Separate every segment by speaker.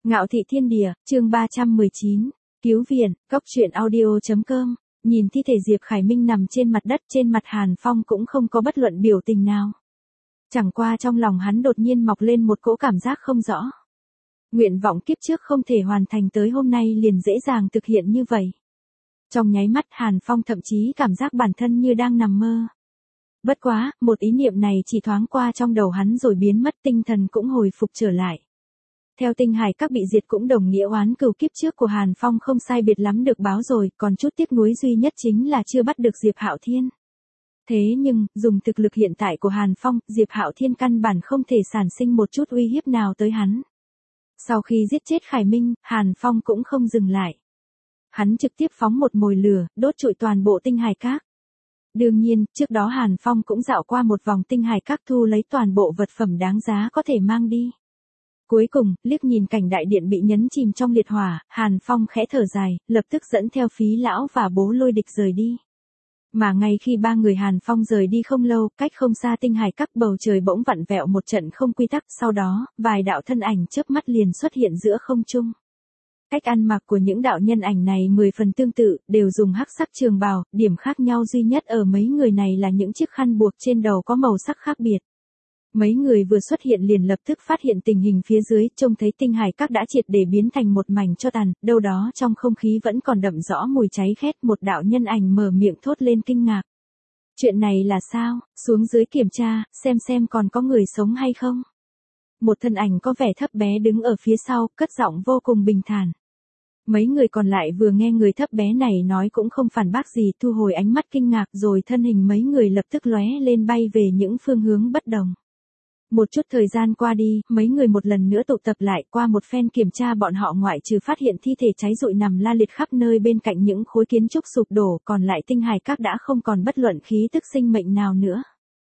Speaker 1: Ngạo thị thiên địa, chương 319, cứu viện, cốc truyện audio.com, nhìn thi thể Diệp Khải Minh nằm trên mặt đất, trên mặt Hàn Phong cũng không có bất luận biểu tình nào. Chẳng qua trong lòng hắn đột nhiên mọc lên một cỗ cảm giác không rõ. Nguyện vọng kiếp trước không thể hoàn thành tới hôm nay liền dễ dàng thực hiện như vậy. Trong nháy mắt Hàn Phong thậm chí cảm giác bản thân như đang nằm mơ. Bất quá, một ý niệm này chỉ thoáng qua trong đầu hắn rồi biến mất, tinh thần cũng hồi phục trở lại. Theo tinh hải các bị diệt cũng đồng nghĩa oán cừu kiếp trước của Hàn Phong không sai biệt lắm được báo rồi, còn chút tiếc nuối duy nhất chính là chưa bắt được Diệp Hạo Thiên. Thế nhưng, dùng thực lực hiện tại của Hàn Phong, Diệp Hạo Thiên căn bản không thể sản sinh một chút uy hiếp nào tới hắn. Sau khi giết chết Khải Minh, Hàn Phong cũng không dừng lại. Hắn trực tiếp phóng một mồi lửa, đốt trụi toàn bộ tinh hải các. Đương nhiên, trước đó Hàn Phong cũng dạo qua một vòng tinh hải các thu lấy toàn bộ vật phẩm đáng giá có thể mang đi. Cuối cùng, liếc nhìn cảnh đại điện bị nhấn chìm trong liệt hỏa, Hàn Phong khẽ thở dài, lập tức dẫn theo Phí Lão và Bố Lôi Địch rời đi. Mà ngay khi ba người Hàn Phong rời đi không lâu, cách không xa tinh hải các bầu trời bỗng vặn vẹo một trận không quy tắc, sau đó, vài đạo thân ảnh chớp mắt liền xuất hiện giữa không trung. Cách ăn mặc của những đạo nhân ảnh này 10 phần tương tự, đều dùng hắc sắc trường bào, điểm khác nhau duy nhất ở mấy người này là những chiếc khăn buộc trên đầu có màu sắc khác biệt. Mấy người vừa xuất hiện liền lập tức phát hiện tình hình phía dưới, trông thấy tinh hải các đã triệt để biến thành một mảnh tro tàn, đâu đó trong không khí vẫn còn đậm rõ mùi cháy khét. Một đạo nhân ảnh mở miệng thốt lên kinh ngạc. Chuyện này là sao, xuống dưới kiểm tra, xem còn có người sống hay không. Một thân ảnh có vẻ thấp bé đứng ở phía sau, cất giọng vô cùng bình thản. Mấy người còn lại vừa nghe người thấp bé này nói cũng không phản bác gì, thu hồi ánh mắt kinh ngạc rồi thân hình mấy người lập tức lóe lên bay về những phương hướng bất đồng. Một chút thời gian qua đi, mấy người một lần nữa tụ tập lại, qua một phen kiểm tra bọn họ ngoại trừ phát hiện thi thể cháy rụi nằm la liệt khắp nơi bên cạnh những khối kiến trúc sụp đổ, còn lại tinh hải các đã không còn bất luận khí tức sinh mệnh nào nữa.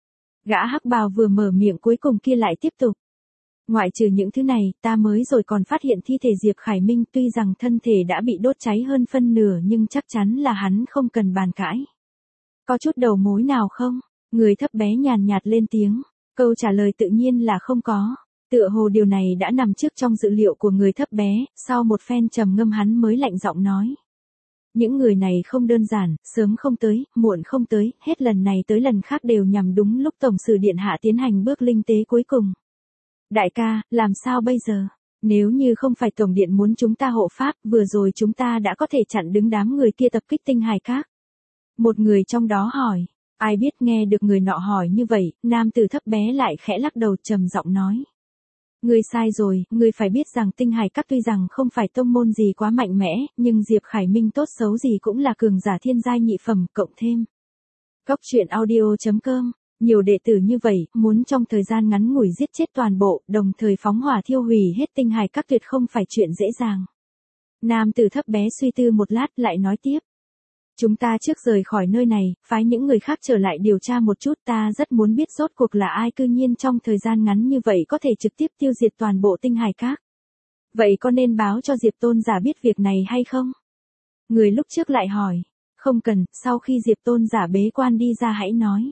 Speaker 1: Gã hắc bào vừa mở miệng cuối cùng kia lại tiếp tục. Ngoại trừ những thứ này, ta mới rồi còn phát hiện thi thể Diệp Khải Minh, tuy rằng thân thể đã bị đốt cháy hơn phân nửa nhưng chắc chắn là hắn không cần bàn cãi. Có chút đầu mối nào không? Người thấp bé nhàn nhạt lên tiếng. Câu trả lời tự nhiên là không có. Tựa hồ điều này đã nằm trước trong dự liệu của người thấp bé, sau một phen trầm ngâm hắn mới lạnh giọng nói. Những người này không đơn giản, sớm không tới, muộn không tới, hết lần này tới lần khác đều nhằm đúng lúc Tổng sử Điện Hạ tiến hành bước linh tế cuối cùng. Đại ca, làm sao bây giờ? Nếu như không phải Tổng Điện muốn chúng ta hộ pháp, vừa rồi chúng ta đã có thể chặn đứng đám người kia tập kích tinh hải các. Một người trong đó hỏi. Ai biết nghe được người nọ hỏi như vậy, nam tử thấp bé lại khẽ lắc đầu trầm giọng nói. Ngươi sai rồi, ngươi phải biết rằng tinh hải các tuy rằng không phải tông môn gì quá mạnh mẽ, nhưng Diệp Khải Minh tốt xấu gì cũng là cường giả thiên giai nhị phẩm, cộng thêm. Cốc truyện audio.com, nhiều đệ tử như vậy, muốn trong thời gian ngắn ngủi giết chết toàn bộ, đồng thời phóng hỏa thiêu hủy hết tinh hải các tuyệt không phải chuyện dễ dàng. Nam tử thấp bé suy tư một lát lại nói tiếp. Chúng ta trước rời khỏi nơi này, phái những người khác trở lại điều tra một chút, ta rất muốn biết rốt cuộc là ai cư nhiên trong thời gian ngắn như vậy có thể trực tiếp tiêu diệt toàn bộ tinh hải các. Vậy có nên báo cho Diệp Tôn giả biết việc này hay không? Người lúc trước lại hỏi, không cần, sau khi Diệp Tôn giả bế quan đi ra hãy nói.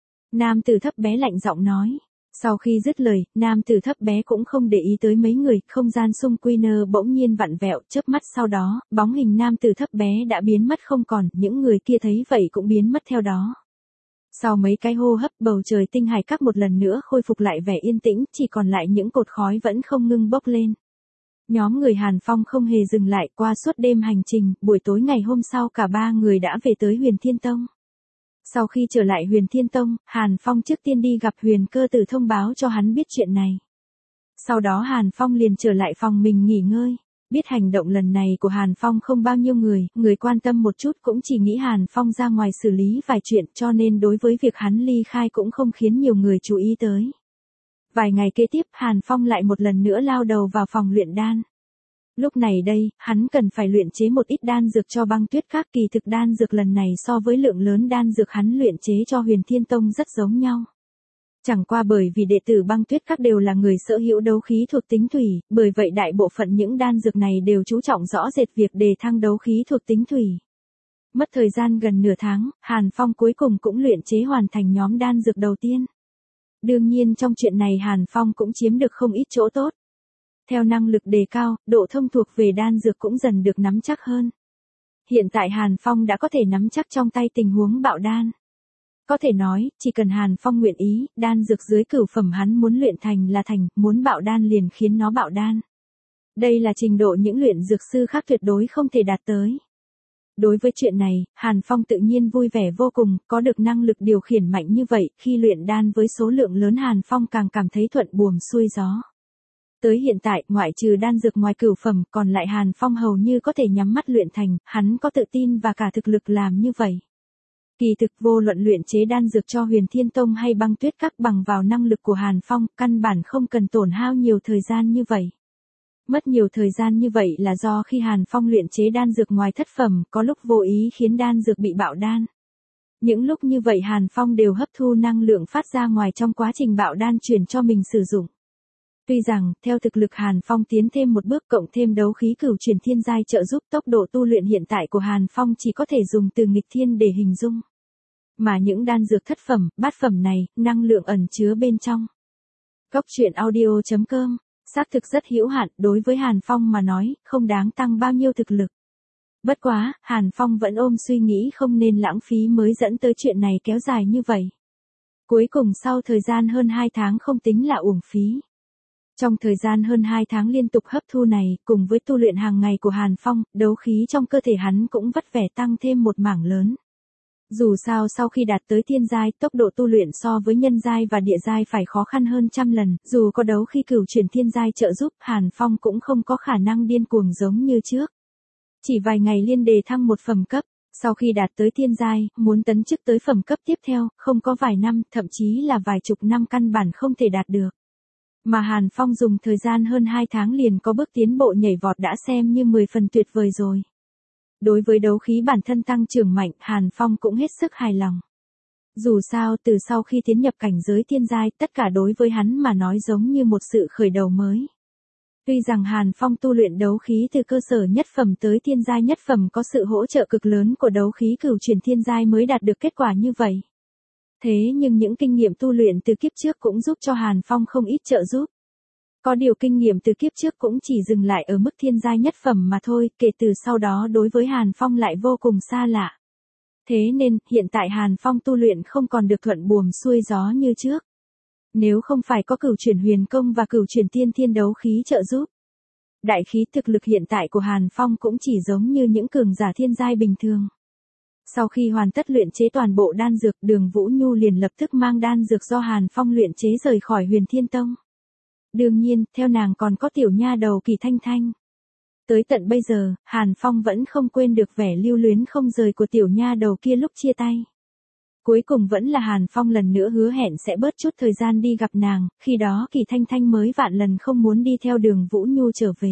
Speaker 1: Nam tử thấp bé lạnh giọng nói. Sau khi dứt lời, nam tử thấp bé cũng không để ý tới mấy người, không gian xung quanh bỗng nhiên vặn vẹo, chớp mắt sau đó, bóng hình nam tử thấp bé đã biến mất không còn, những người kia thấy vậy cũng biến mất theo đó. Sau mấy cái hô hấp, bầu trời tinh hải các một lần nữa khôi phục lại vẻ yên tĩnh, chỉ còn lại những cột khói vẫn không ngưng bốc lên. Nhóm người Hàn Phong không hề dừng lại, qua suốt đêm hành trình, buổi tối ngày hôm sau cả ba người đã về tới Huyền Thiên Tông. Sau khi trở lại Huyền Thiên Tông, Hàn Phong trước tiên đi gặp Huyền Cơ Tử thông báo cho hắn biết chuyện này. Sau đó Hàn Phong liền trở lại phòng mình nghỉ ngơi. Biết hành động lần này của Hàn Phong không bao nhiêu người quan tâm một chút cũng chỉ nghĩ Hàn Phong ra ngoài xử lý vài chuyện, cho nên đối với việc hắn ly khai cũng không khiến nhiều người chú ý tới. Vài ngày kế tiếp Hàn Phong lại một lần nữa lao đầu vào phòng luyện đan. Lúc này đây, hắn cần phải luyện chế một ít đan dược cho Băng Tuyết Các, kỳ thực đan dược lần này so với lượng lớn đan dược hắn luyện chế cho Huyền Thiên Tông rất giống nhau. Chẳng qua bởi vì đệ tử Băng Tuyết Các đều là người sở hữu đấu khí thuộc tính thủy, bởi vậy đại bộ phận những đan dược này đều chú trọng rõ rệt việc đề thăng đấu khí thuộc tính thủy. Mất thời gian gần nửa tháng, Hàn Phong cuối cùng cũng luyện chế hoàn thành nhóm đan dược đầu tiên. Đương nhiên trong chuyện này Hàn Phong cũng chiếm được không ít chỗ tốt. Theo năng lực đề cao, độ thông thuộc về đan dược cũng dần được nắm chắc hơn. Hiện tại Hàn Phong đã có thể nắm chắc trong tay tình huống bạo đan. Có thể nói, chỉ cần Hàn Phong nguyện ý, đan dược dưới cửu phẩm hắn muốn luyện thành là thành, muốn bạo đan liền khiến nó bạo đan. Đây là trình độ những luyện dược sư khác tuyệt đối không thể đạt tới. Đối với chuyện này, Hàn Phong tự nhiên vui vẻ vô cùng, có được năng lực điều khiển mạnh như vậy, khi luyện đan với số lượng lớn Hàn Phong càng cảm thấy thuận buồm xuôi gió. Tới hiện tại, ngoại trừ đan dược ngoài cửu phẩm, còn lại Hàn Phong hầu như có thể nhắm mắt luyện thành, hắn có tự tin và cả thực lực làm như vậy. Kỳ thực vô luận luyện chế đan dược cho Huyền Thiên Tông hay Băng Tuyết Các bằng vào năng lực của Hàn Phong, căn bản không cần tổn hao nhiều thời gian như vậy. Mất nhiều thời gian như vậy là do khi Hàn Phong luyện chế đan dược ngoài thất phẩm, có lúc vô ý khiến đan dược bị bạo đan. Những lúc như vậy Hàn Phong đều hấp thu năng lượng phát ra ngoài trong quá trình bạo đan chuyển cho mình sử dụng. Tuy rằng, theo thực lực Hàn Phong tiến thêm một bước cộng thêm đấu khí cửu chuyển thiên giai trợ giúp, tốc độ tu luyện hiện tại của Hàn Phong chỉ có thể dùng từ nghịch thiên để hình dung. Mà những đan dược thất phẩm, bát phẩm này, năng lượng ẩn chứa bên trong. Góc truyện audio.com, xác thực rất hữu hạn, đối với Hàn Phong mà nói, không đáng tăng bao nhiêu thực lực. Bất quá, Hàn Phong vẫn ôm suy nghĩ không nên lãng phí mới dẫn tới chuyện này kéo dài như vậy. Cuối cùng sau thời gian hơn 2 tháng không tính là uổng phí. Trong thời gian hơn 2 tháng liên tục hấp thu này, cùng với tu luyện hàng ngày của Hàn Phong, đấu khí trong cơ thể hắn cũng vắt vẻ tăng thêm một mảng lớn. Dù sao sau khi đạt tới thiên giai, tốc độ tu luyện so với nhân giai và địa giai phải khó khăn hơn trăm lần, dù có đấu khí cửu chuyển thiên giai trợ giúp, Hàn Phong cũng không có khả năng điên cuồng giống như trước. Chỉ vài ngày liên đề thăng một phẩm cấp, sau khi đạt tới thiên giai, muốn tấn chức tới phẩm cấp tiếp theo, không có vài năm, thậm chí là vài chục năm căn bản không thể đạt được. Mà Hàn Phong dùng thời gian hơn 2 tháng liền có bước tiến bộ nhảy vọt đã xem như 10 phần tuyệt vời rồi. Đối với đấu khí bản thân tăng trưởng mạnh, Hàn Phong cũng hết sức hài lòng. Dù sao, từ sau khi tiến nhập cảnh giới thiên giai, tất cả đối với hắn mà nói giống như một sự khởi đầu mới. Tuy rằng Hàn Phong tu luyện đấu khí từ cơ sở nhất phẩm tới thiên giai nhất phẩm có sự hỗ trợ cực lớn của đấu khí cửu chuyển thiên giai mới đạt được kết quả như vậy. Thế nhưng những kinh nghiệm tu luyện từ kiếp trước cũng giúp cho Hàn Phong không ít trợ giúp. Có điều kinh nghiệm từ kiếp trước cũng chỉ dừng lại ở mức thiên giai nhất phẩm mà thôi, kể từ sau đó đối với Hàn Phong lại vô cùng xa lạ. Thế nên, hiện tại Hàn Phong tu luyện không còn được thuận buồm xuôi gió như trước. Nếu không phải có cửu chuyển huyền công và cửu chuyển tiên thiên đấu khí trợ giúp, đại khí thực lực hiện tại của Hàn Phong cũng chỉ giống như những cường giả thiên giai bình thường. Sau khi hoàn tất luyện chế toàn bộ đan dược, Đường Vũ Nhu liền lập tức mang đan dược do Hàn Phong luyện chế rời khỏi Huyền Thiên Tông. Đương nhiên, theo nàng còn có tiểu nha đầu Kỳ Thanh Thanh. Tới tận bây giờ, Hàn Phong vẫn không quên được vẻ lưu luyến không rời của tiểu nha đầu kia lúc chia tay. Cuối cùng vẫn là Hàn Phong lần nữa hứa hẹn sẽ bớt chút thời gian đi gặp nàng, khi đó Kỳ Thanh Thanh mới vạn lần không muốn đi theo Đường Vũ Nhu trở về.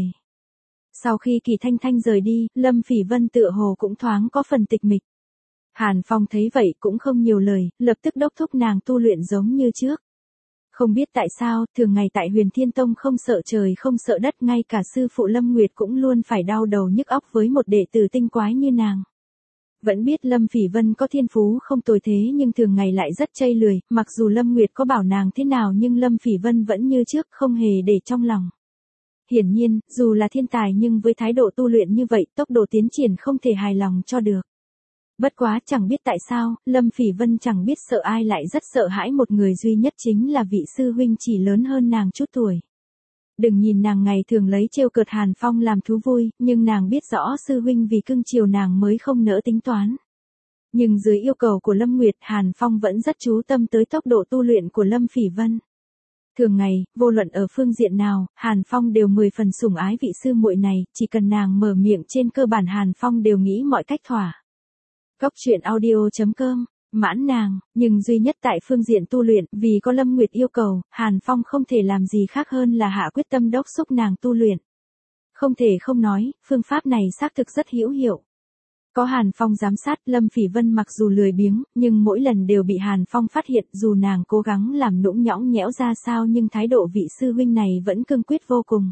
Speaker 1: Sau khi Kỳ Thanh Thanh rời đi, Lâm Phỉ Vân tựa hồ cũng thoáng có phần tịch mịch. Hàn Phong thấy vậy cũng không nhiều lời, lập tức đốc thúc nàng tu luyện giống như trước. Không biết tại sao, thường ngày tại Huyền Thiên Tông không sợ trời không sợ đất, ngay cả sư phụ Lâm Nguyệt cũng luôn phải đau đầu nhức óc với một đệ tử tinh quái như nàng. Vẫn biết Lâm Phỉ Vân có thiên phú không tồi thế nhưng thường ngày lại rất chây lười, mặc dù Lâm Nguyệt có bảo nàng thế nào nhưng Lâm Phỉ Vân vẫn như trước không hề để trong lòng. Hiển nhiên, dù là thiên tài nhưng với thái độ tu luyện như vậy, tốc độ tiến triển không thể hài lòng cho được. Bất quá chẳng biết tại sao, Lâm Phỉ Vân chẳng biết sợ ai lại rất sợ hãi một người duy nhất chính là vị sư huynh chỉ lớn hơn nàng chút tuổi. Đừng nhìn nàng ngày thường lấy trêu cợt Hàn Phong làm thú vui, nhưng nàng biết rõ sư huynh vì cưng chiều nàng mới không nỡ tính toán. Nhưng dưới yêu cầu của Lâm Nguyệt, Hàn Phong vẫn rất chú tâm tới tốc độ tu luyện của Lâm Phỉ Vân. Thường ngày, vô luận ở phương diện nào, Hàn Phong đều 10 phần sủng ái vị sư muội này, chỉ cần nàng mở miệng trên cơ bản Hàn Phong đều nghĩ mọi cách thỏa. Góc truyện audio.com, mãn nàng, nhưng duy nhất tại phương diện tu luyện, vì có Lâm Nguyệt yêu cầu, Hàn Phong không thể làm gì khác hơn là hạ quyết tâm đốc thúc nàng tu luyện. Không thể không nói, phương pháp này xác thực rất hữu hiệu. Có Hàn Phong giám sát, Lâm Phỉ Vân mặc dù lười biếng, nhưng mỗi lần đều bị Hàn Phong phát hiện, dù nàng cố gắng làm nũng nhõng nhẽo ra sao nhưng thái độ vị sư huynh này vẫn cương quyết vô cùng.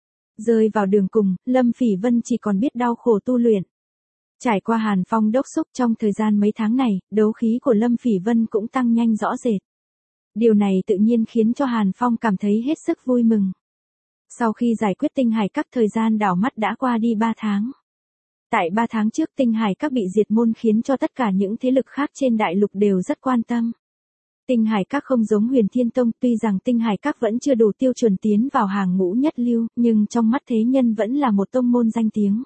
Speaker 1: Rơi vào đường cùng, Lâm Phỉ Vân chỉ còn biết đau khổ tu luyện. Trải qua Hàn Phong đốc thúc trong thời gian mấy tháng này, đấu khí của Lâm Phỉ Vân cũng tăng nhanh rõ rệt. Điều này tự nhiên khiến cho Hàn Phong cảm thấy hết sức vui mừng. Sau khi giải quyết Tinh Hải Các, thời gian đảo mắt đã qua đi 3 tháng. Tại 3 tháng trước Tinh Hải Các bị diệt môn khiến cho tất cả những thế lực khác trên đại lục đều rất quan tâm. Tinh Hải Các không giống Huyền Thiên Tông, tuy rằng Tinh Hải Các vẫn chưa đủ tiêu chuẩn tiến vào hàng ngũ nhất lưu, nhưng trong mắt thế nhân vẫn là một tông môn danh tiếng.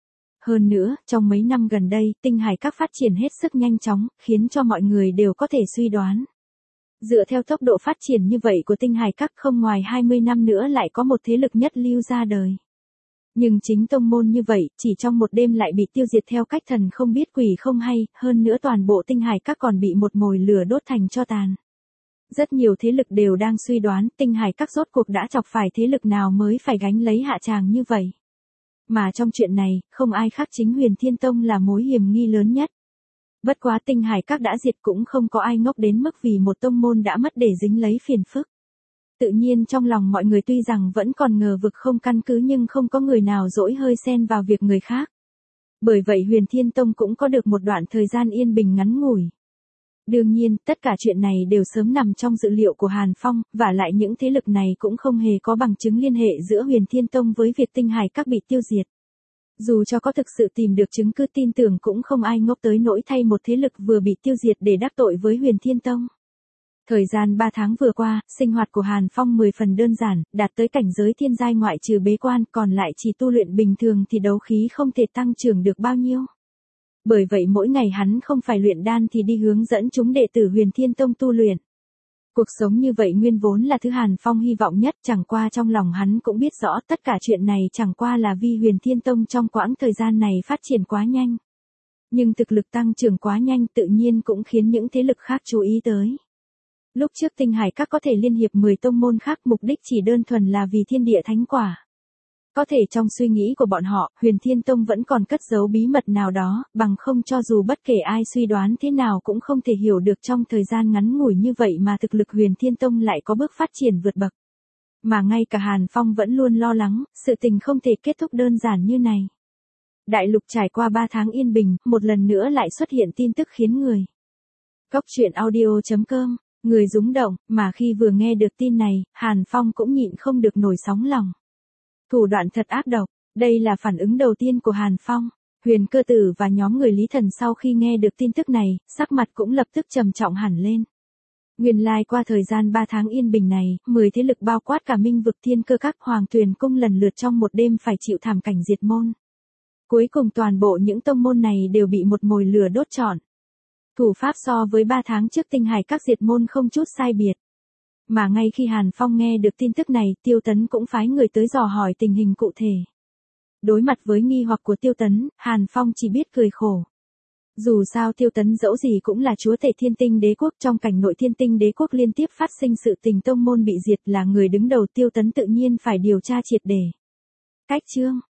Speaker 1: Hơn nữa, trong mấy năm gần đây, Tinh Hải Các phát triển hết sức nhanh chóng, khiến cho mọi người đều có thể suy đoán. Dựa theo tốc độ phát triển như vậy của Tinh Hải Các, không ngoài 20 năm nữa lại có một thế lực nhất lưu ra đời. Nhưng chính tông môn như vậy, chỉ trong một đêm lại bị tiêu diệt theo cách thần không biết quỷ không hay, hơn nữa toàn bộ Tinh Hải Các còn bị một mồi lửa đốt thành tro tàn. Rất nhiều thế lực đều đang suy đoán Tinh Hải Các rốt cuộc đã chọc phải thế lực nào mới phải gánh lấy hạ tràng như vậy. Mà trong chuyện này, không ai khác chính Huyền Thiên Tông là mối hiểm nghi lớn nhất. Bất quá Tinh Hải Các đã diệt cũng không có ai ngốc đến mức vì một tông môn đã mất để dính lấy phiền phức. Tự nhiên trong lòng mọi người tuy rằng vẫn còn ngờ vực không căn cứ nhưng không có người nào dỗi hơi xen vào việc người khác. Bởi vậy Huyền Thiên Tông cũng có được một đoạn thời gian yên bình ngắn ngủi. Đương nhiên, tất cả chuyện này đều sớm nằm trong dự liệu của Hàn Phong, và lại những thế lực này cũng không hề có bằng chứng liên hệ giữa Huyền Thiên Tông với việc Tinh Hải Các bị tiêu diệt. Dù cho có thực sự tìm được chứng cứ tin tưởng cũng không ai ngốc tới nỗi thay một thế lực vừa bị tiêu diệt để đắc tội với Huyền Thiên Tông. Thời gian 3 tháng vừa qua, sinh hoạt của Hàn Phong 10 phần đơn giản, đạt tới cảnh giới thiên giai ngoại trừ bế quan, còn lại chỉ tu luyện bình thường thì đấu khí không thể tăng trưởng được bao nhiêu. Bởi vậy mỗi ngày hắn không phải luyện đan thì đi hướng dẫn chúng đệ tử Huyền Thiên Tông tu luyện. Cuộc sống như vậy nguyên vốn là thứ Hàn Phong hy vọng nhất, chẳng qua trong lòng hắn cũng biết rõ tất cả chuyện này chẳng qua là vì Huyền Thiên Tông trong quãng thời gian này phát triển quá nhanh. Nhưng thực lực tăng trưởng quá nhanh tự nhiên cũng khiến những thế lực khác chú ý tới. Lúc trước Tinh Hải Các có thể liên hiệp 10 tông môn khác, mục đích chỉ đơn thuần là vì thiên địa thánh quả. Có thể trong suy nghĩ của bọn họ, Huyền Thiên Tông vẫn còn cất giấu bí mật nào đó, bằng không cho dù bất kể ai suy đoán thế nào cũng không thể hiểu được trong thời gian ngắn ngủi như vậy mà thực lực Huyền Thiên Tông lại có bước phát triển vượt bậc. Mà ngay cả Hàn Phong vẫn luôn lo lắng, sự tình không thể kết thúc đơn giản như này. Đại lục trải qua 3 tháng yên bình, một lần nữa lại xuất hiện tin tức khiến người. Cốc truyện audio.com, người rúng động, mà khi vừa nghe được tin này, Hàn Phong cũng nhịn không được nổi sóng lòng. Thủ đoạn thật ác độc, đây là phản ứng đầu tiên của Hàn Phong. Huyền Cơ Tử và nhóm người Lý Thần sau khi nghe được tin tức này, sắc mặt cũng lập tức trầm trọng hẳn lên. Nguyên lai qua thời gian 3 tháng yên bình này, 10 thế lực bao quát cả Minh Vực, Thiên Cơ Các, Hoàng Tuyền Cung lần lượt trong một đêm phải chịu thảm cảnh diệt môn. Cuối cùng toàn bộ những tông môn này đều bị một mồi lửa đốt trọn. Thủ pháp so với 3 tháng trước Tinh Hải Các diệt môn không chút sai biệt. Mà ngay khi Hàn Phong nghe được tin tức này, Tiêu Tấn cũng phái người tới dò hỏi tình hình cụ thể. Đối mặt với nghi hoặc của Tiêu Tấn, Hàn Phong chỉ biết cười khổ. Dù sao Tiêu Tấn dẫu gì cũng là chúa tể Thiên Tinh Đế Quốc, trong cảnh nội Thiên Tinh Đế Quốc liên tiếp phát sinh sự tình tông môn bị diệt, là người đứng đầu, Tiêu Tấn tự nhiên phải điều tra triệt để. Cách chương